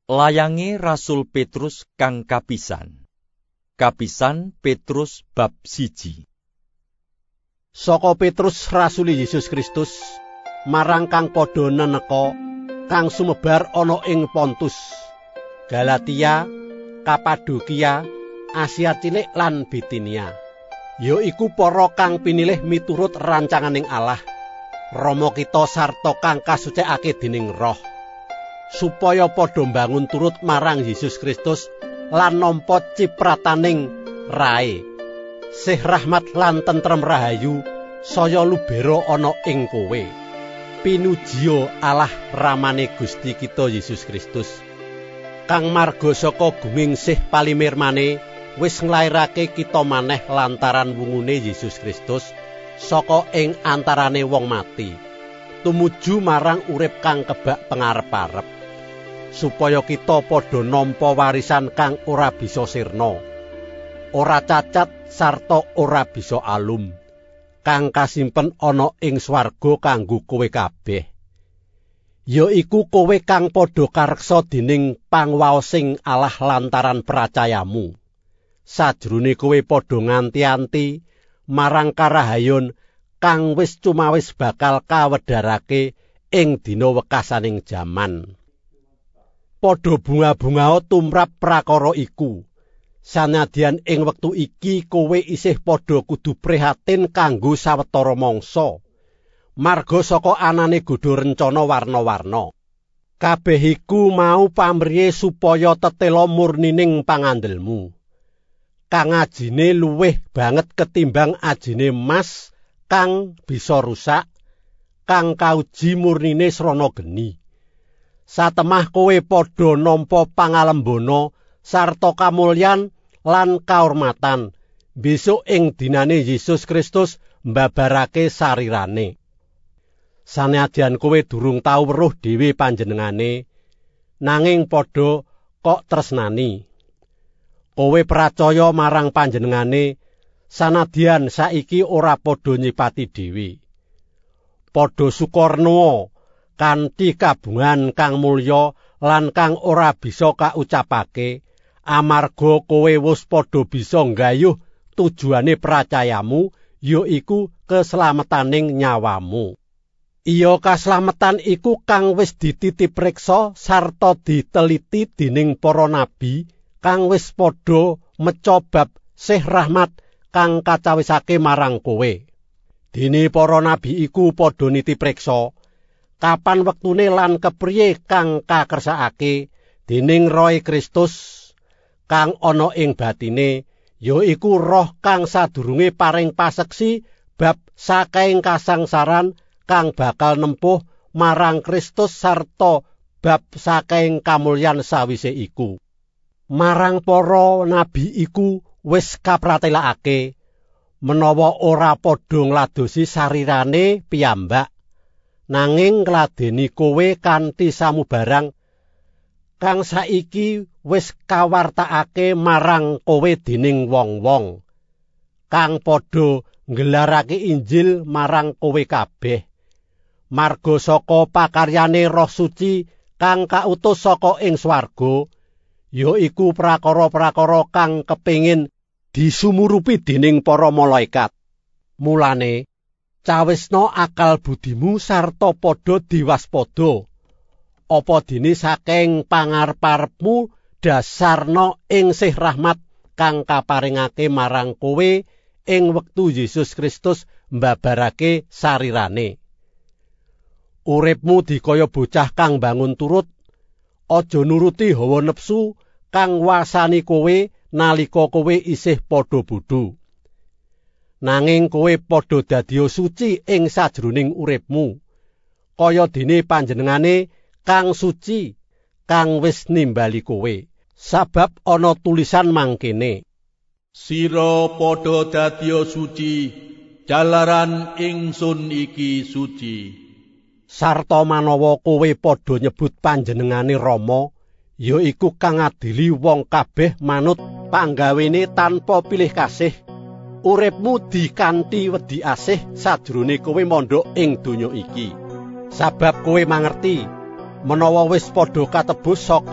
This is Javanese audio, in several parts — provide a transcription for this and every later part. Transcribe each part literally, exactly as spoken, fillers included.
Layange Rasul Petrus kang kapisan. Kapisan Petrus bab siji. Saka Petrus rasuli Yesus Kristus marang kang padha neneka kang sumebar ana ing Pontus, Galatia, Kapadokia, Asia Cilik lan Bitinia. Ya iku para kang pinilih miturut rancanganing Allah, Rama kita sarta kang kasucikake dening Roh, supaya padha mbangun turut marang Yesus Kristus lan nampa ciprataning rae. Sih rahmat lan tentrem rahayu saya lubero ana ing kowe. Pinujiya Allah ramane Gusti kita Yesus Kristus, kang marga saka guming sih palimirmane wis nglairake kita maneh lantaran wungune Yesus Kristus saka ing antarane wong mati, tumuju marang urip kang kebak pangarep-arep, supaya kita padha nampa warisan kang ora bisa sirna, ora cacat sarta ora bisa alum, kang kasimpen ana ing swarga kanggo kowe kabeh. Ya iku kowe kang padha kareksa dening pangwaosing Allah lantaran pracayamu. Sajrone kowe padha nganti-anti marang karahayon kang wis cumawis bakal kawedharake ing dina wekasaning jaman. Padha bunga-bungao tumrap prakara iku. Sanadyan ing wektu iki kowe isih padha kudu prihatin kanggo sawetara mangsa, marga saka anane godha rencana warna-warna. Kabeh iku mau pamriye supaya tetela murnining pangandelmu, kang ajine luwih banget ketimbang ajine emas kang bisa rusak, kang kauji murnine srana geni. Satemah kowe padha nampa pangalembana sarta kamulyan lan kaurmatan besok ing dinane Yesus Kristus mbabarake sarirane. Sanadyan kowe durung tau weruh dhewe panjenengane, nanging padha kok tresnani. Kowe pracaya marang panjenengane sanadyan saiki ora padha nyipati dhewe. Padha sukarna kanthi kabungan kang mulya lan kang ora bisa kaucapake, amarga kowe wis padha bisa nggayuh tujuane pracayamu, yaiku keslametaning nyawamu. Iya, kaslametan iku kang wis dititipreksa sarta diteliti dening para nabi kang wis padha meca bab sih rahmat kang kacawisake marang kowe. Dene para nabi iku padha nitipreksa kapan wektune lan kepriye kang kakersakake dening Roh Kristus kang ana ing batine, yaiku roh kang sadurunge paring paseksi bab saking kasangsaran kang bakal nempuh marang Kristus sarta bab saking kamulyan sawise iku. Marang para nabi iku wis kapratelakake menawa ora padha ngladosi sarirane piyambak, nanging ngladeni kowe kanthi samubarang kang saiki wis kawartakake marang kowe dening wong-wong kang padha nggelarake Injil marang kowe kabeh, marga saka pakaryane Roh Suci kang kautus saka ing swarga, yaiku prakara-prakara kang kepingin disumurupi dening para malaikat. Mulane cawisna akal budimu sarta padha diwaspada, apa dene saking pangarep-arepmu dasarna ing sih rahmat kang kaparingake marang kowe ing wektu Yesus Kristus mbabarake sarirane. Uripmu dikaya bocah kang bangun turut, aja nuruti hawa nepsu kang wasani kowe nalika kowe isih padha bodho. Nanging kowe padha dadiya suci ing sajroning uripmu, kaya dene panjenengane kang suci kang wis nimbali kowe. Sabab ana tulisan mangkene, sira padha dadiya suci jalaran ingsun iki suci. Sarta manawa kowe padha nyebut panjenengane Rama, yaiku kang ngadili wong kabeh manut panggawene tanpa pilih kasih, uripmu dikanthi wedi asih sajrone kowe mondhok ing donya iki. Sabab kowe mangerti menawa wis padha katebus saka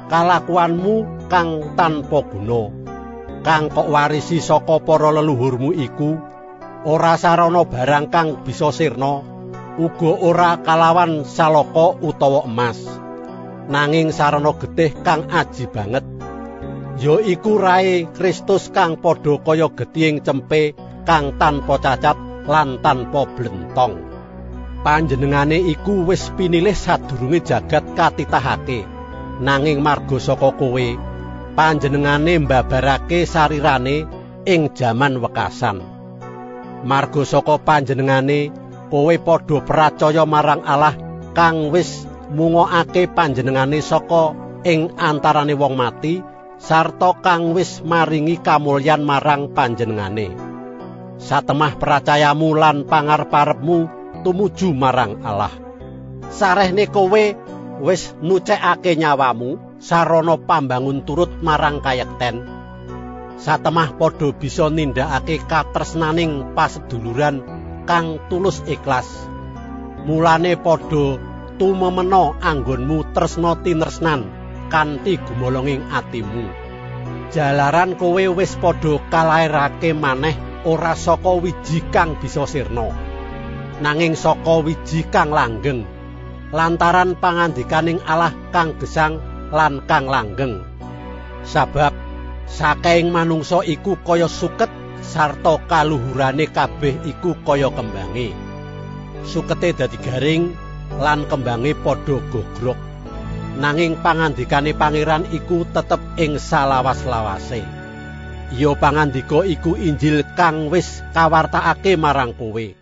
kalakuanmu kang tanpa guna, kang kok warisi saka para leluhurmu iku ora sarana barang kang bisa sirna, uga ora kalawan salaka utawa emas, nanging sarana getih kang aji banget, ya iku rae Kristus kang padha kaya getihing cempe kang tanpa cacat lan tanpa blentong. Panjenengane iku wis pinilih sadurunge jagat katitahake, nanging marga saka kowe panjenengane mbabarake sarirane ing jaman wekasan. Marga saka panjenengane kowe padha pracaya marang Allah kang wis mungokake panjenengane saka ing antarane wong mati sarta kang wis maringi kamulyan marang panjenengane. Satemah percayamu lan pangarep-arepmu tumuju marang Allah. Sarehne kowe wis nucekake nyawamu sarana pambangun turut marang kayekten. Satemah padha bisa nindakake katresnaning paseduluran kang tulus ikhlas. Mulane padha tumemena anggonmu tresna tinresnan kanthi gumolonging atimu. Jalaran kowe wis padha kalairake maneh ora saka wiji kang bisa sirna, nanging saka wiji kang langgeng, lantaran pangandikaning Allah kang gesang lan kang langgeng. Sabab saking manungsa iku kaya suket sarta kaluhurane kabeh iku kaya kembange. Sukete dadi garing lan kembange padha gogrok, nanging pangandikane pangeran iku tetep ing salawas-lawase. Ya pangandika iku Injil kang wis kawartakake marang kowe.